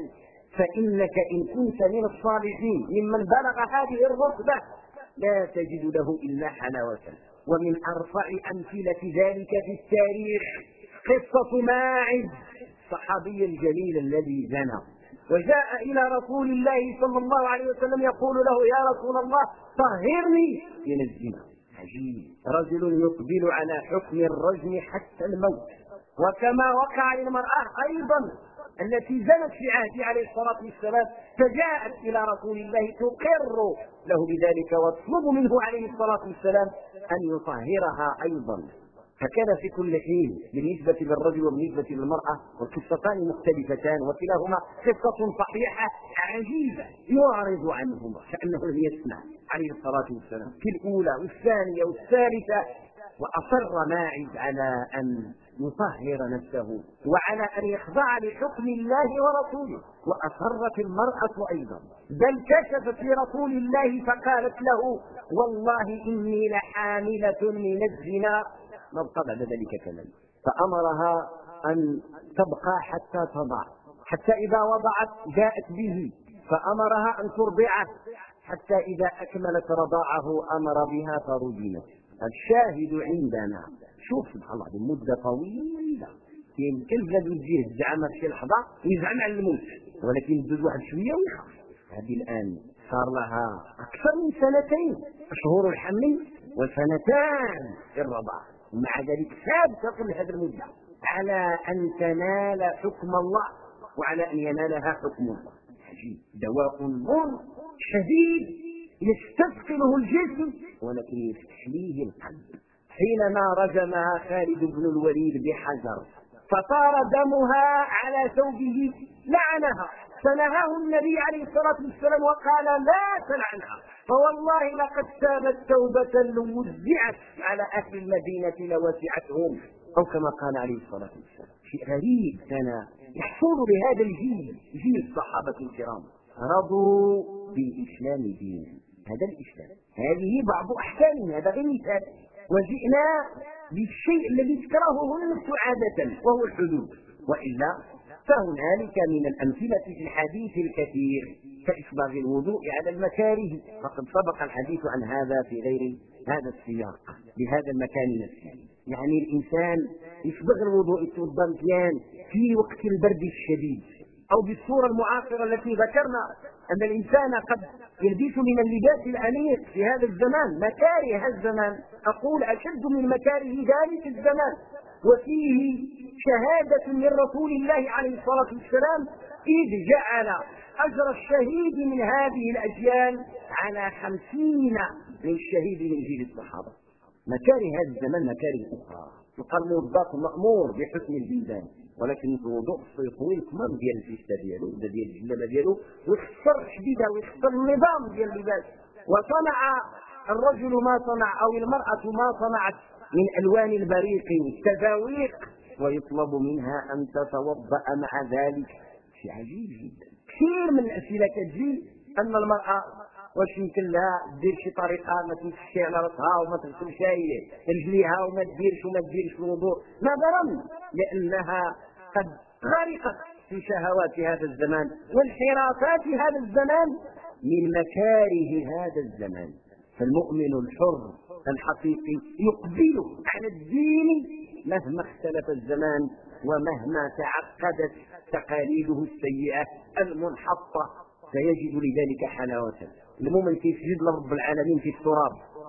فإنك إن كنت من الصالحين ممن بلغ هذه الرتبة لا تجد له إلا حلاوة. ومن أرفع أمثلة ذلك في التاريخ قصة ماعز الصحابي الجليل الذي زنى وجاء إلى رسول الله صلى الله عليه وسلم يقول له: يا رسول الله طهرني من الزنا. عجيب، رجل يقبل على حكم الرجم حتى الموت، وكما وقع للمرأة أيضا التي زنت في عهده عليه الصلاة والسلام، فجاءت إلى رسول الله تقر له بذلك وتطلب منه عليه الصلاة والسلام أن يطهرها أيضا. فكان في كل حين بالنسبة للرجل وبالنسبة للمرأة والقصتان مختلفتان، وكلاهما قصة صحيحة عجيبة يعرض عنهما كأنه لم يسمع عليه الصلاة والسلام في الأولى والثانية والثالثة. وأصر ماعز على أن يطهر نفسه وعلى أن يخضع لحكم الله ورسوله، وأصرت المرأة أيضا، بل كشفت لرسول الله فقالت له: والله إني لحاملة من الزنا. نبقى بعد ذلك كلام، فأمرها أن تبقى حتى تضع، حتى إذا وضعت جاءت به، فأمرها أن ترضعه، حتى إذا أكملت رضاعه أمر بها فرجمت. الشاهد عندنا شوف سبحان الله مدة طويلة يمكن بلاد يجيه الزعامة في لحظة ويزعم على الموت، ولكن يدوز واحد شوية ويخاف. هذه الآن صار لها أكثر من 2 أشهر الحمل و2 في الرضاعة، ومع ذلك ثابتة هذه المدة على أن تنال حكم الله وعلى أن ينالها حكم الله. عجيب، دواء مر شديد يستثقله الجسم ولكن يستحليه القلب. حينما رجمها خالد بن الوليد بحجر فطار دمها على ثوبه لعنها، فنهاه النبي عليه الصلاة والسلام وقال لا تلعنها، فوالله لقد تابت توبة لو وزعت على أهل المدينة لوسعتهم، أو كما قال عليه الصلاة والسلام. شيء غريب كان يحصل بهذا الجيل، جيل الصحابة الكرام رضوا بالإسلام دينا. هذا الإسلام، هذه بعض أحكامه، هذا غير مثال. وجئنا بالشيء الذي تكرهه النفس عادة وهو الحدود، وإلا فهنالك من الأمثلة في الحديث الكثير كإسباغ الوضوء على المكاره، فقد سبق الحديث عن هذا في غير هذا السياق بهذا المكان نفسه. يعني الإنسان يسبغ الوضوء يتوضا مزيان في وقت البرد الشديد، أو بالصورة المعاصرة التي ذكرنا أن الإنسان قد يلبس من اللباس الأنيق في هذا الزمان، مكاره الزمان، أقول أشد من مكاره ذلك الزمان. وفيه شهادة من رسول الله عليه الصلاة والسلام إذ جعل أجر الشهيد من هذه الأجيال على 50 من الشهيد من جيل الصحابة. مكاره هذا الزمان مكاره أخرى، يقال موظف مأمور بحسن البلدان، ولكن الوضوء يطوي الكمام ديال الفيستا ديالو ولا ديال الجلابه ديالو ويخسر شديده ويخسر النظام ديال اللباس. وصنع الرجل ما صنع او المراه ما صنعت من الوان البريق والتزاويق، ويطلب منها ان تتوضا مع ذلك. شيء عجيب جدا. كثير من الاسئله كتجي ان المراه واش يمكن لها دير شي طريقه ما تمسكش على راسها وما تغسلش رجليها وما تديرش الوضوء، نظرا لانها قد غرقت في شهوات هذا الزمان وانحرافات هذا الزمان من مكاره هذا الزمان. فالمؤمن الحر الحقيقي يقبل على الدين مهما اختلف الزمان ومهما تعقدت تقاليده السيئه المنحطه، سيجد لذلك حلاوه. المؤمن كيسجد لرب العالمين في التراب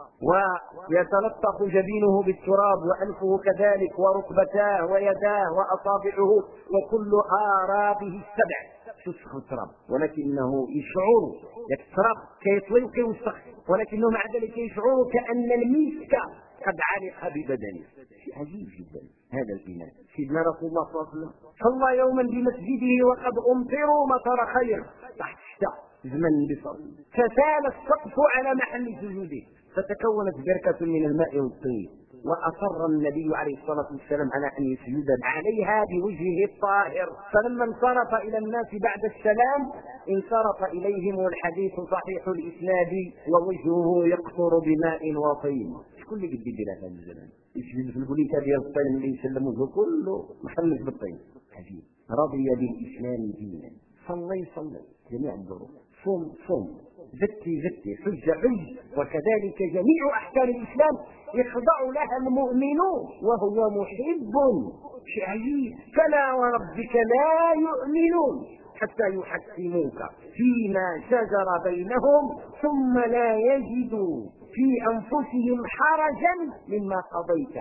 ويتلطخ جبينه بالتراب وأنفه كذلك وركبتاه ويداه وأصابعه وكل آرابه 7 تسخ التراب، ولكنه يشعر التراب كيطوي ويوسخ، ولكنه مع ذلك يشعر كأن المسك قد علق ببدنه. شيء عجيب جدا هذا الإيمان. سيدنا رسول الله صلى الله عليه وسلم صلى يوما بمسجده وقد أمطروا مطر خير تحت الشتاء زمن بصر، فسال السقف على محل سجوده فتكونت بركة من الماء والطين، وأصر النبي عليه الصلاة والسلام على أن يسجد عليها بوجهه الطاهر. فلما انصرف إلى الناس بعد السلام انصرف إليهم والحديث صحيح الإسناد ووجهه يقطر بماء وطين. شكون اللي قد يدير هذا الزمان؟ يسجد في البوليكا ديال الطين اللي يسلم وجهه كله محمس بالطين. عجيب. رضي بالإسلام دينا، صلي جميع الظروف، صوم زكي حج، وكذلك جميع أحكام الإسلام يخضع لها المؤمن وهو محب. شيء عجيب. فلا وربك لا يؤمنون حتى يحكموك فيما شجر بينهم ثم لا يجدوا في أنفسهم حرجا مما قضيت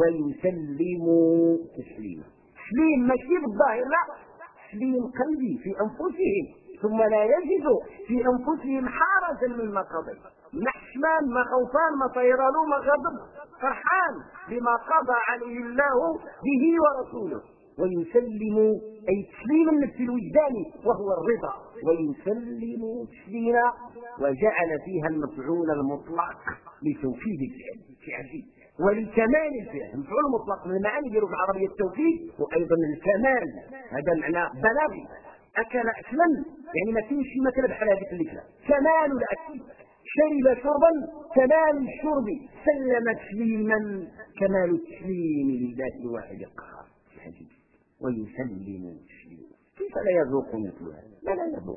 ويسلموا تسليما. تسليم ماشي بالظاهر، لا، تسليم قلبي في أنفسهم ثم لا يجدوا في أنفسهم حرجا مما قضيت. ما حشمان، ما خوفان، ما طيران، ما غضب، فرحان بما قضى عليه الله به ورسوله. ويسلم أي تسليم النفس الوجداني وهو الرضا، ويسلم تسليما، وجعل فيها المفعول المطلق لتوكيد الفعل. في عجيب. ولكمال الفعل. المفعول المطلق من المعاني ديالو في العربية التوكيد وأيضا الكمال، هذا معنى بلاغي. أكل أكلا يعني ما فيش شي ماكله بحال هذيك الأكله، كمال الأكل. شرب شربا كمال الشرب. سلم تسليما كمال التسليم لله الواحد القهار. ويسلم تسليما. كيف لا يذوق مثل هذا؟ لا يذوق.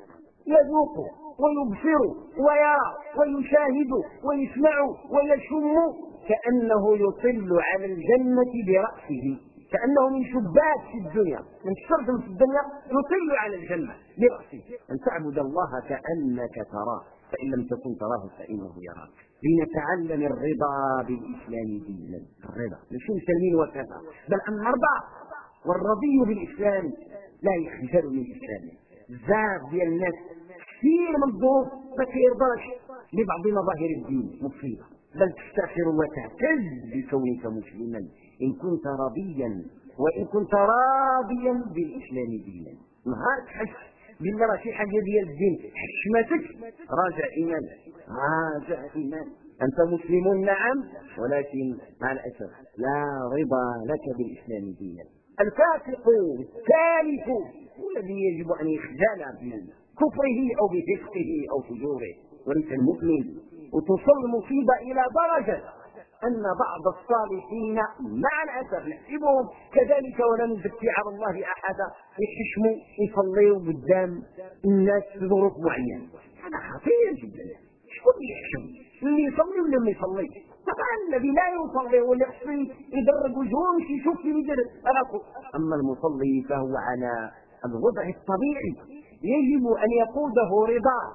يذوق ويبصر ويرى ويشاهد ويسمع ويشم، كأنه يطل على الجنة برأسه، كأنه من شباك في الدنيا، من شرد في الدنيا يطل على الجنة برأسه. أن تعبد الله كأنك تراه، فإن لم تكن تراه فإنه يراك. لنتعلم الرضا بالإسلام دينا، الرضا مش مسلمين وكذا، بل أن نرضى. والرضي بالإسلام لا يخجل من إسلامه. بزاف ديال الناس كثير من الظروف ما كيرضاش لبعض مظاهر الدين مصيبة، بل تفتخر وتعتز بكونك مسلما إن كنت رضيا، وإن كنت راضيا بالإسلام دينا. نهار تحس بالله راه شي حاجة ديال الدين حشمتك، راجع إيمانك، راجع إيمانك. أنت مسلم نعم، ولكن مع الأسف لا رضا لك بالإسلام دينا. الفاسق الثالث الذي يجب أن يخجل بكفره أو بفسقه أو فجوره، وليس المؤمن. وتصل المصيبة إلى درجة أن بعض الصالحين مع الأسف نحسبهم كذلك ولا نزكي على الله أحدا، يحشموا يصليوا قدام الناس في ظروف معينة. هذا خطير جدا. شكون يحشم؟ اللي يصلي ولا ما يصليش؟ طبعا الذي لا يصلي واللي يحصي يدرب وجهه يشوف في يدير راسه. أما المصلي فهو على الوضع الطبيعي، يجب أن يقوده رضاه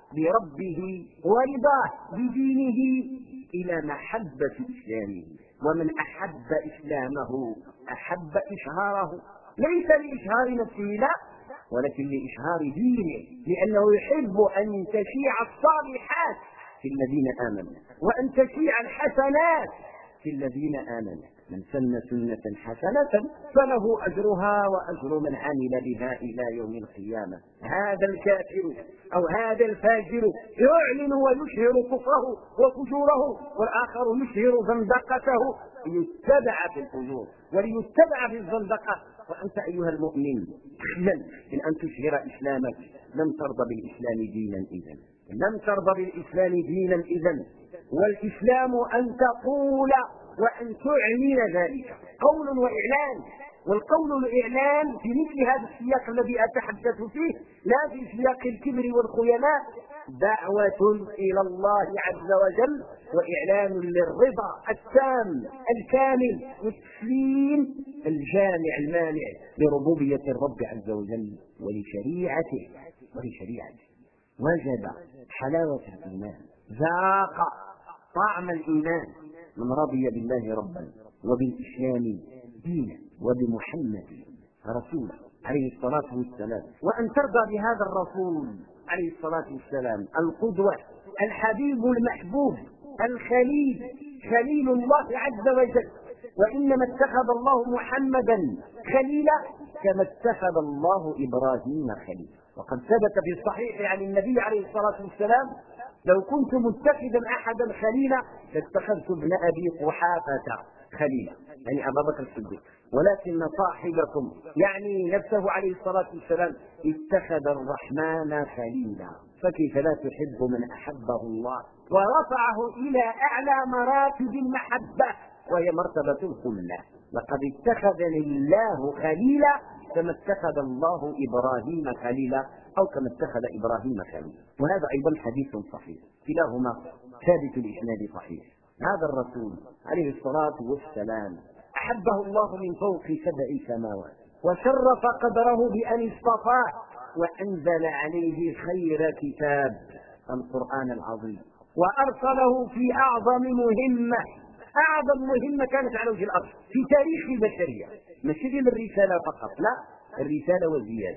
بربه ورضاه بدينه إلى محبة إسلامه. ومن أحب إسلامه أحب إشهاره، ليس لإشهار نفسه لا، ولكن لإشهار دينه، لأنه يحب أن تشيع الصالحات في الذين آمنوا وأن تشيع الحسنات في الذين آمنوا. من سن سنة حسنة فله أجرها وأجر من عمل بها إلى يوم القيامة. هذا الكافر أو هذا الفاجر يعلن ويشهر كفره وفجوره، والآخر يشهر زندقته ليتبع في الفجور وليتبع في الزندقة. وأنت أيها المؤمن تخجل من أن تشهر إسلامك، لم ترضى بالإسلام دينا إذن، لم ترضى بالإسلام دينا إذن. والإسلام أن تقول وأن تعلن ذلك قول وإعلان. والقول والإعلان في مثل هذا السياق الذي أتحدث فيه، لا في سياق الكبر والخيلاء، دعوة إلى الله عز وجل وإعلان للرضا التام الكامل والتسليم الجامع المانع لربوبية الرب عز وجل ولشريعته. وجد حلاوة الإيمان، ذاق طعم الإيمان من رضي بالله ربا وبالإسلام دينا وبمحمد رسولا عليه الصلاة والسلام. وأن ترضى بهذا الرسول عليه الصلاة والسلام القدوة الحبيب المحبوب الخليل، خليل الله عز وجل. وإنما اتخذ الله محمدا خليلا كما اتخذ الله إبراهيم خليلا. وقد ثبت في الصحيح عن النبي عليه الصلاة والسلام: لو كنت متخذا أحدا خليلا لاتخذت ابن أبي قحافة خليلا، يعني أبا بكر الصديق، ولكن صاحبكم يعني نفسه عليه الصلاة والسلام اتخذ الرحمن خليلا. فكيف لا تحب من أحبه الله ورفعه إلى أعلى مراتب المحبة وهي مرتبة الخلة. لقد اتخذني الله خليلا كما اتخذ الله إبراهيم خليلا، أو كما اتخذ إبراهيم خليلا. وهذا أيضا حديث صحيح، كلاهما ثابت الإسناد صحيح. هذا الرسول عليه الصلاة والسلام أحبه الله من فوق 7 سماوات، وشرف قدره بأن اصطفاه وأنزل عليه خير كتاب القرآن العظيم، وأرسله في أعظم مهمة كانت على وجه الأرض في تاريخ البشرية، ماشي ديال الرسالة فقط، لا، الرسالة وزيادة،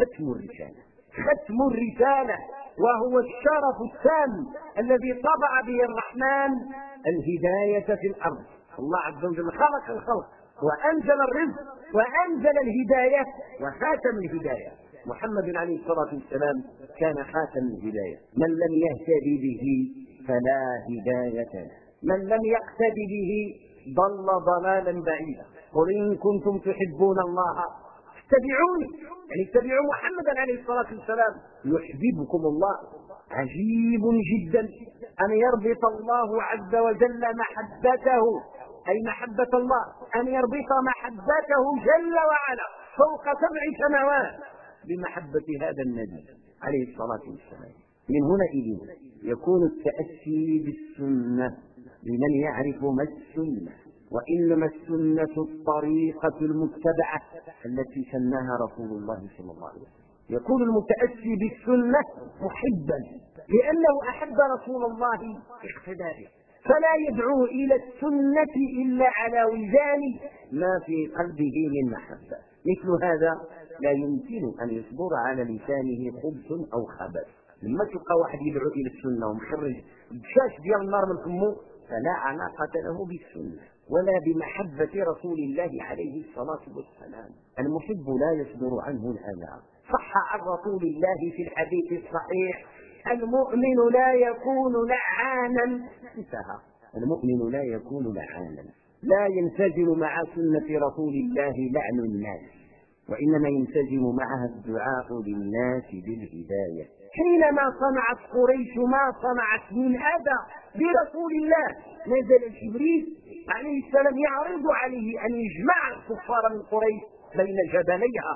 ختم الرسالة، وهو الشرف التام الذي طبع به الرحمن الهداية في الأرض. الله عز وجل خلق الخلق وأنزل الرزق وأنزل الهداية وخاتم الهداية. محمد عليه الصلاة والسلام كان خاتم الهداية. من لم يهتدي به فلا هداية له، من لم يقتدي به ضل ضلالا بعيدا. قل إن كنتم تحبون الله اتبعوني، يعني اتبعوا محمدا عليه الصلاة والسلام يحببكم الله. عجيب جدا أن يربط الله عز وجل محبته، أي محبة الله، أن يربط محبته جل وعلا فوق 7 سماوات بمحبة هذا النبي عليه الصلاة والسلام. من هنا إليه يكون التأسي بالسنة لمن يعرف ما السنة، وإنما السنة الطريقة المتبعة التي سناها رسول الله صلى الله عليه وسلم. يكون المتأسي بالسنة محبا لأنه أحب رسول الله اقتداءه، فلا يدعو إلى السنة إلا على وزان ما في قلبه من محبة. مثل هذا لا يمكن أن يصدر على لسانه خبث أو خبث. لما تلقى واحد يدعو إلى السنة ومخرج بشاش ديال النار من فمه فلا علاقة له بالسنة ولا بمحبة رسول الله عليه الصلاة والسلام. المحب لا يصدر عنه الأذى. صح عن رسول الله في الحديث الصحيح: المؤمن لا يكون لعانا. انتهى. المؤمن لا يكون لعانا، لا ينسجم مع سنة رسول الله لعن الناس، وإنما ينسجم معها الدعاء للناس بالهداية. حينما صنعت قريش ما صنعت من أذى برسول الله، نزل جبريل عليه السلام يعرض عليه أن يجمع الكفار من قريش بين جبليها.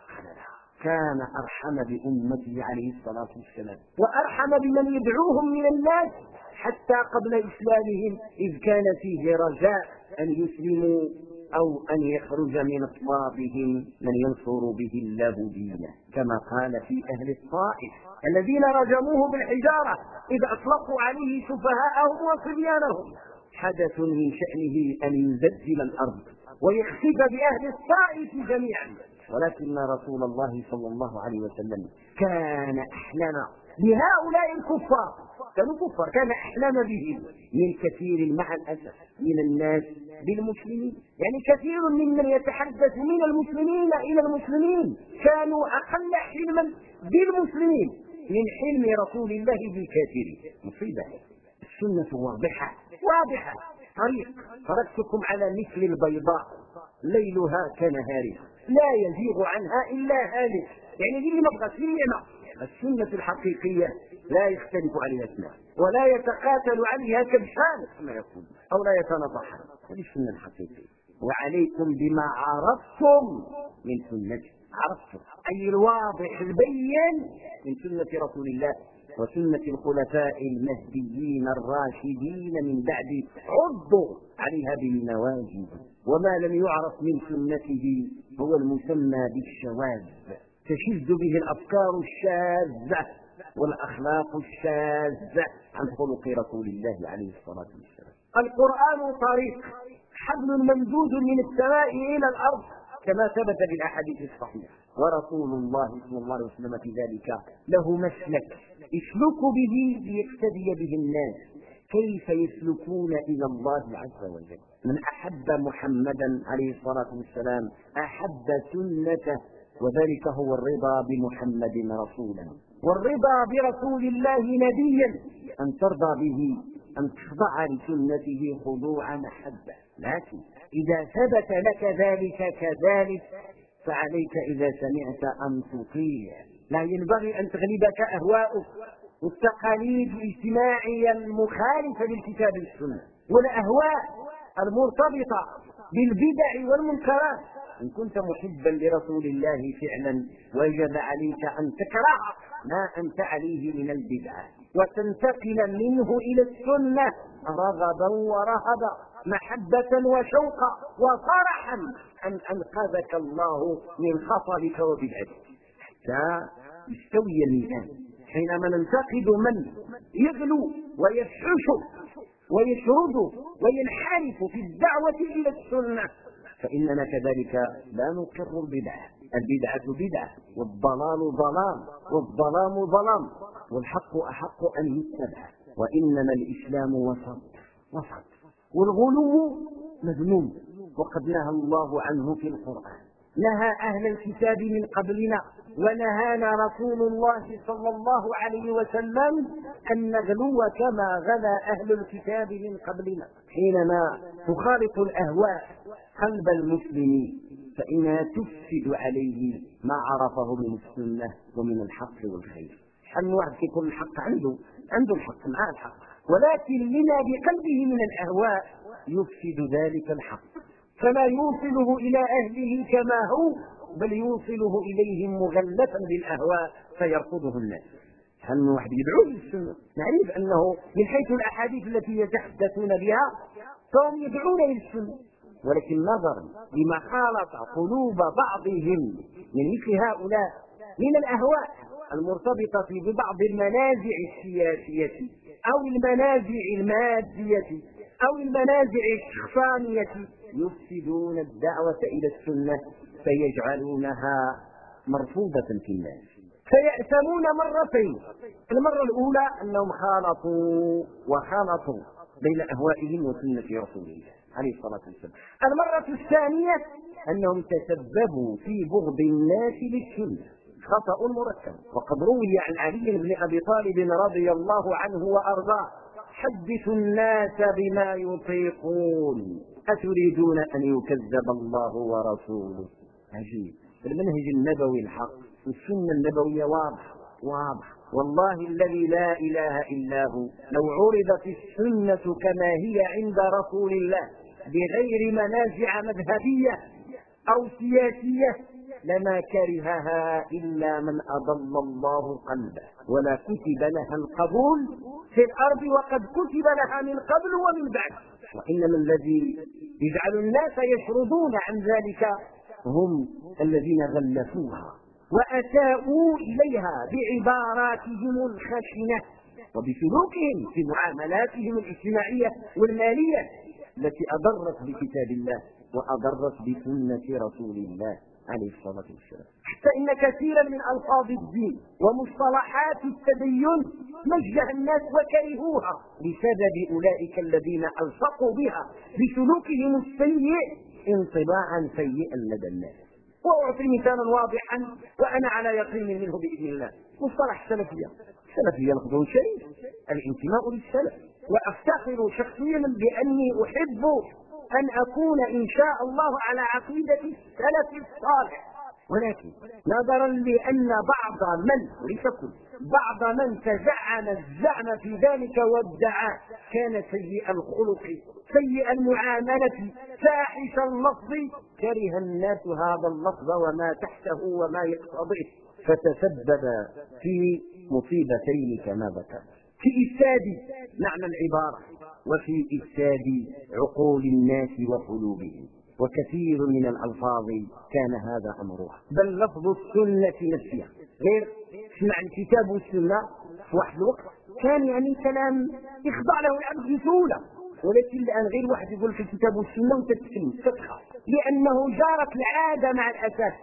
كان أرحم بأمته عليه الصلاة والسلام، وأرحم بمن يدعوهم من الناس حتى قبل إسلامهم، إذ كان فيه رجاء أن يسلموا أو أن يخرج من أصلابهم من ينصر به الله دينه، كما قال في أهل الطائف الذين رجموه بالحجارة إذ أطلقوا عليه سفهاءهم وصبيانهم: حدث من شأنه أن يزلزل الأرض ويخسف بأهل الطائف جميعا. ولكن رسول الله صلى الله عليه وسلم كان أحلم بهؤلاء الكفار، كانوا كفار، كان أحلم بهم من كثير مع الأسف من الناس بالمسلمين. يعني كثير ممن يتحدث من المسلمين إلى المسلمين كانوا أقل حلما بالمسلمين من حلم رسول الله بالكافرين. مصيبة. السنة واضحة واضحة، طريق تركتكم على مثل البيضاء ليلها كنهارها لا يزيغ عنها إلا هالك. يعني اللي ما بغى سنة. السنة الحقيقية لا يختلف عليها اثنان ولا يتقاتل عليها كبشان كما يقول أو لا يتناطحان. هذه السنة الحقيقية. وعليكم بما عرفتم من سنته. عرفتم أي الواضح البين من سنة رسول الله وسنة الخلفاء المهديين الراشدين من بعد، عضوا عليها بالنواجذ. وما لم يعرف من سنته هو المسمى بالشواذ، تشذ به الأفكار الشاذة والأخلاق الشاذة عن خلق رسول الله عليه الصلاة والسلام. القرآن طريق، حبل ممدود من السماء إلى الأرض كما ثبت بالأحاديث الصحيحة، ورسول الله صلى الله عليه وسلم في ذلك له مسلك يسلك به ليقتدي به الناس كيف يسلكون إلى الله عز وجل. من أحب محمدا عليه الصلاة والسلام أحب سنته، وذلك هو الرضا بمحمد رسولا، والرضا برسول الله نبيا أن ترضى به، أن تخضع لسنته خضوع محبة. لكن إذا ثبت لك ذلك كذلك فعليك إذا سمعت أن تطيع. لا ينبغي أن تغلبك أهواؤك والتقاليد الاجتماعية المخالفة للكتاب والسنة والأهواء المرتبطة بالبدع والمنكرات. إن كنت محبا لرسول الله فعلا وجب عليك أن تكره ما أنت عليه من البدعة وتنتقل منه إلى السنة رغبا ورهبا، محبة وشوقا وفرحا أن أنقذك الله من خطرك وبدعتك حتى يستوي الميزان. حينما ننتقد من يغلو ويفحش ويشرد وينحرف في الدعوة إلى السنة فإننا كذلك لا نقر البدعة. البدعة بدعة والضلال ضلال والظلام ظلام والحق أحق أن يتبع. وإنما الإسلام وسط والغلو مذموم، وقد نهى الله عنه في القرآن. نهى أهل الكتاب من قبلنا ونهانا رسول الله صلى الله عليه وسلم أن نغلو كما غلا أهل الكتاب من قبلنا. حينما تخالط الأهواء قلب المسلم فإنها تفسد عليه ما عرفه من السنة ومن الحق والخير. حن واحد يكون الحق عنده الحق مع الحق، ولكن لما بقلبه من الأهواء يفسد ذلك الحق، فلا يوصله إلى أهله كما هو بل يوصله إليهم مغلفا بالأهواء فيرفضه الناس. هم واحد يدعو للسنة، نعرف أنه من حيث الأحاديث التي يتحدثون بها فهم يدعون للسنة، ولكن نظرا لما خالط قلوب بعضهم من مثل هؤلاء من الأهواء المرتبطة ببعض المنازع السياسية أو المنازع المادية أو المنازع الشخصانية يفسدون الدعوة إلى السنة فيجعلونها مرفوضة في الناس، فيأثمون مرتين. المرة الأولى أنهم خالطوا بين أهوائهم وسنة رسول الله عليه الصلاة والسلام. المرة الثانية أنهم تسببوا في بغض الناس للسنة، خطأ مركب. وقد روي عن علي بن أبي طالب رضي الله عنه وأرضاه: حدثوا الناس بما يطيقون أتريدون أن يكذب الله ورسوله. عجيب، المنهج النبوي الحق، السنة النبوية واضحة والله الذي لا إله إلا هو لو عرضت السنة كما هي عند رسول الله بغير منازع مذهبية أو سياسية لما كرهها إلا من أضل الله قلبه، ولا كتب لها القبول في الأرض وقد كتب لها من قبل ومن بعد. وإنما الذي يجعل الناس يشردون عن ذلك هم الذين غلفوها وأساءوا إليها بعباراتهم الخشنة وبسلوكهم في معاملاتهم الاجتماعية والمالية التي أضرت بكتاب الله وأضرت بسنة رسول الله عليه الصلاة والسلام. حتى إن كثيرا من ألفاظ الدين ومصطلحات التدين مجه الناس وكرهوها بسبب أولئك الذين ألصقوا بها بسلوكهم السيء انطباعا سيئا لدى الناس. وأعطي مثالا واضحا وأنا على يقين منه بإذن الله: مصطلح السلفية لفظ شريف، الانتماء للسلف، وأفتخر شخصيا بأني أحب أن أكون إن شاء الله على عقيدة السلف الصالح، ولكن نظرا لأن بعض من تزعم الزعم في ذلك وادعى كان سيء الخلق سيء المعاملة فاحش اللفظ، كره الناس هذا اللفظ وما تحته وما يقتضيه، فتسبب في مصيبتين كما ذكر: في إفساد معنى العبارة وفي إفساد عقول الناس وقلوبهم. وكثير من الألفاظ كان هذا أمرها، بل لفظ السنة نفسها غير اسمع الكتاب والسنة في واحد الوقت كان يعني كلام يخضع له العبد بسهولة، ولكن الآن غير واحد يقول في الكتاب والسنة وتتخاف، لأنه جارت العادة مع الأساس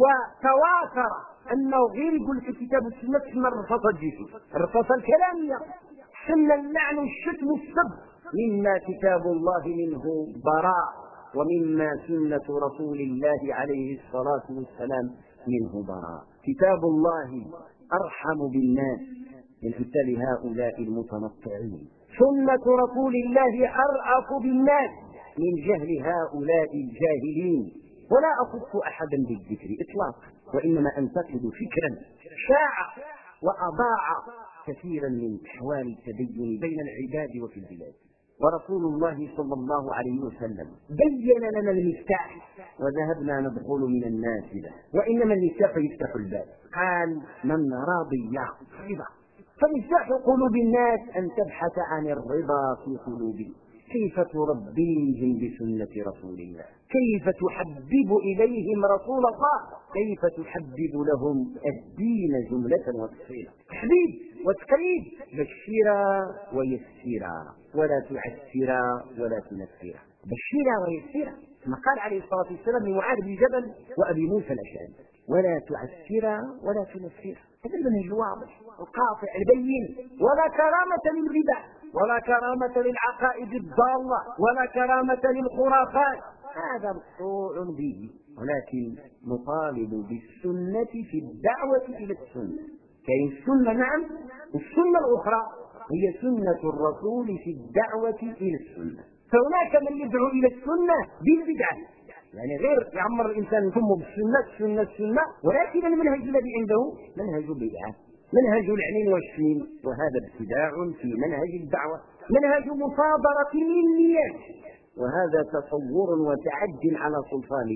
وتواتر أنه غير يقول في الكتاب والسنة تسمى الرصاصة الجيفي، الرصاصة الكلامية، سمى اللعن والشتم والسب، مما كتاب الله منه براء ومما سنة رسول الله عليه الصلاة والسلام منه براء. كتاب الله أرحم بالناس من أمثال هؤلاء المتنطعين، سنة رسول الله أرأف بالناس من جهل هؤلاء الجاهلين. ولا أخص أحدا بالذكر إطلاقا، وإنما أنتقد فكرا شاع وأضاع كثيرا من أحوال التدين بين العباد وفي البلاد. ورسول الله صلى الله عليه وسلم بين لنا المفتاح وذهبنا ندخل من الناس له، وإنما المفتاح يفتح الباب. قال: من رضي رضا. فمفتاح قلوب الناس أن تبحث عن الرضا في قلوبهم. كيف تربيهم بسنة رسول الله، كيف تحبب إليهم رسول الله، كيف تحبب لهم الدين جملة وتفصيلا. تحبيب وتقريب، بشرا ويسرا ولا تعسرا ولا تنفرا، بشرا ويسرا كما قال عليه الصلاة والسلام لمعاذ بن جبل وأبي موسى الأشعري: ولا تعسرا ولا تنفرا. هذا المنهج الواضح القاطع البين، ولا كرامة للبدع ولا كرامة للعقائد الضالة ولا كرامة للخرافات، هذا مقطوع به، ولكن نطالب بالسنة في الدعوة إلى السنة. كاين السنة نعم، السنة الأخرى هي سنة الرسول في الدعوة إلى السنة. فهناك من يدعو إلى السنة بالبدعة، يعني غير يعمر الإنسان فمه بالسنة، ولكن المنهج الذي عنده منهج بدعة، منهج العنين والشين، وهذا ابتداع في منهج الدعوة، منهج مصادرة للنيات، وهذا تصور وتعد على سلطان الله.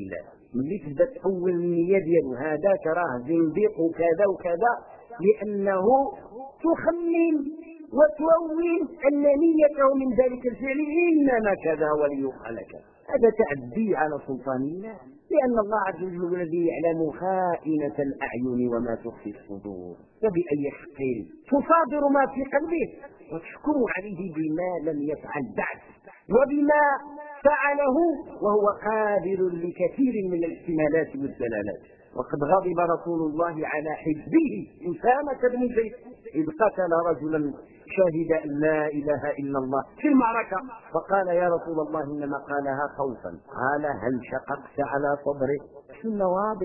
ملي تبدا تأول النية ديالو هذاك راه زنديق وكذا وكذا، لأنه تخمن وتؤول أن نيته من ذلك الفعل إنما كذا وليقال كذا. هذا تعدي على سلطان الله، لأن الله عز وجل الذي يعلم خائنة الأعين وما تخفي الصدور. فبأي حق تصادر ما في قلبه وتحكم عليه بما لم يفعل بعد وبما فعله وهو قابل لكثير من الاحتمالات والدلالات. وقد غضب رسول الله على حزبه أسامة بن زيد إذ قتل رجلا شهد أن لا إله إلا الله في المعركة، فقال يا رسول الله إنما قالها خوفا. قال هل شققت على صدره؟ سنة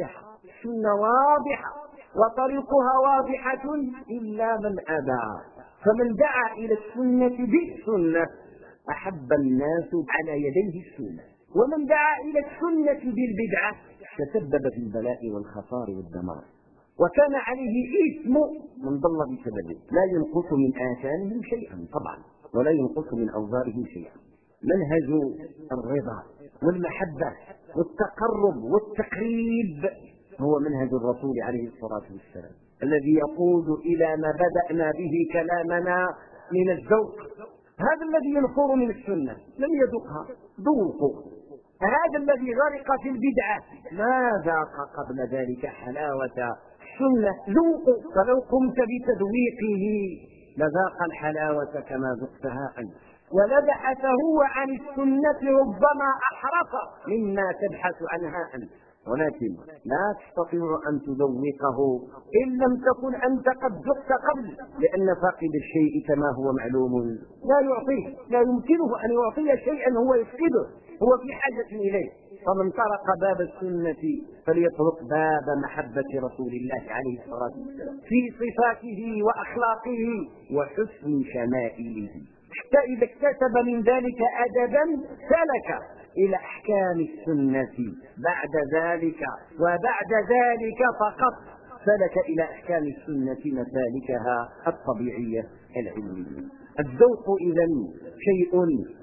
واضحة وطريقها واضحة إلا من أبى. فمن دعا إلى السنة بالسنة أحب الناس على يديه السنة، ومن دعا إلى السنة بالبدعة تسبب في البلاء والخسار والدمار، وكان عليه إثم من ضل بسببه. لا ينقص من آثامهم شيئا طبعا ولا ينقص من أوزارهم شيئا. منهج الرضا والمحبة والتقرب والتقريب هو منهج الرسول عليه الصلاة والسلام الذي يقود إلى ما بدأنا به كلامنا من الذوق. هذا الذي ينفر من السنة لم يذقها ذوقه، هذا الذي غرق في البدعة ما ذاق قبل ذلك حلاوة السنة ذوقه. فلو قمت بتذويقه لذاق الحلاوة كما ذقتها أنت، ولبحث هو عن السنة ربما أحرف مما تبحث عنها أنت، ولكن لا تستطيع أن تذوقه إن لم تكن أنت قد ذقت قبل، لأن فاقد الشيء كما هو معلوم لا يعطيه، لا يمكنه أن يعطي شيئا هو يفقده، هو في حاجة إليه. فمن طرق باب السنة فليطرق باب محبة رسول الله عليه الصلاة والسلام في صفاته وأخلاقه وحسن شمائله، حتى إذا اكتسب من ذلك أدبا سلك إلى أحكام السنة بعد ذلك، وبعد ذلك فقط سلك إلى أحكام السنة مسالكها الطبيعية العلمية. الذوق إذن شيء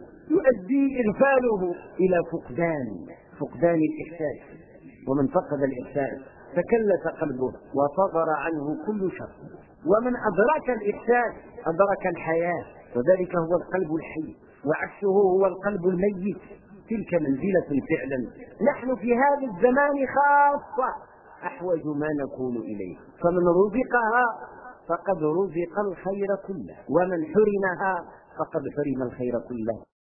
يؤدي إغفاله إلى فقدان الإحساس، ومن فقد الإحساس تكلف قلبه وصدر عنه كل شر، ومن أدرك الإحساس أدرك الحياة، وذلك هو القلب الحي، وعكسه هو القلب الميت. تلك منزلة فعلا نحن في هذا الزمان خاصة أحوج ما نكون إليه. فمن رزقها فقد رزق الخير كله، ومن حرمها فقد حرم الخير كله.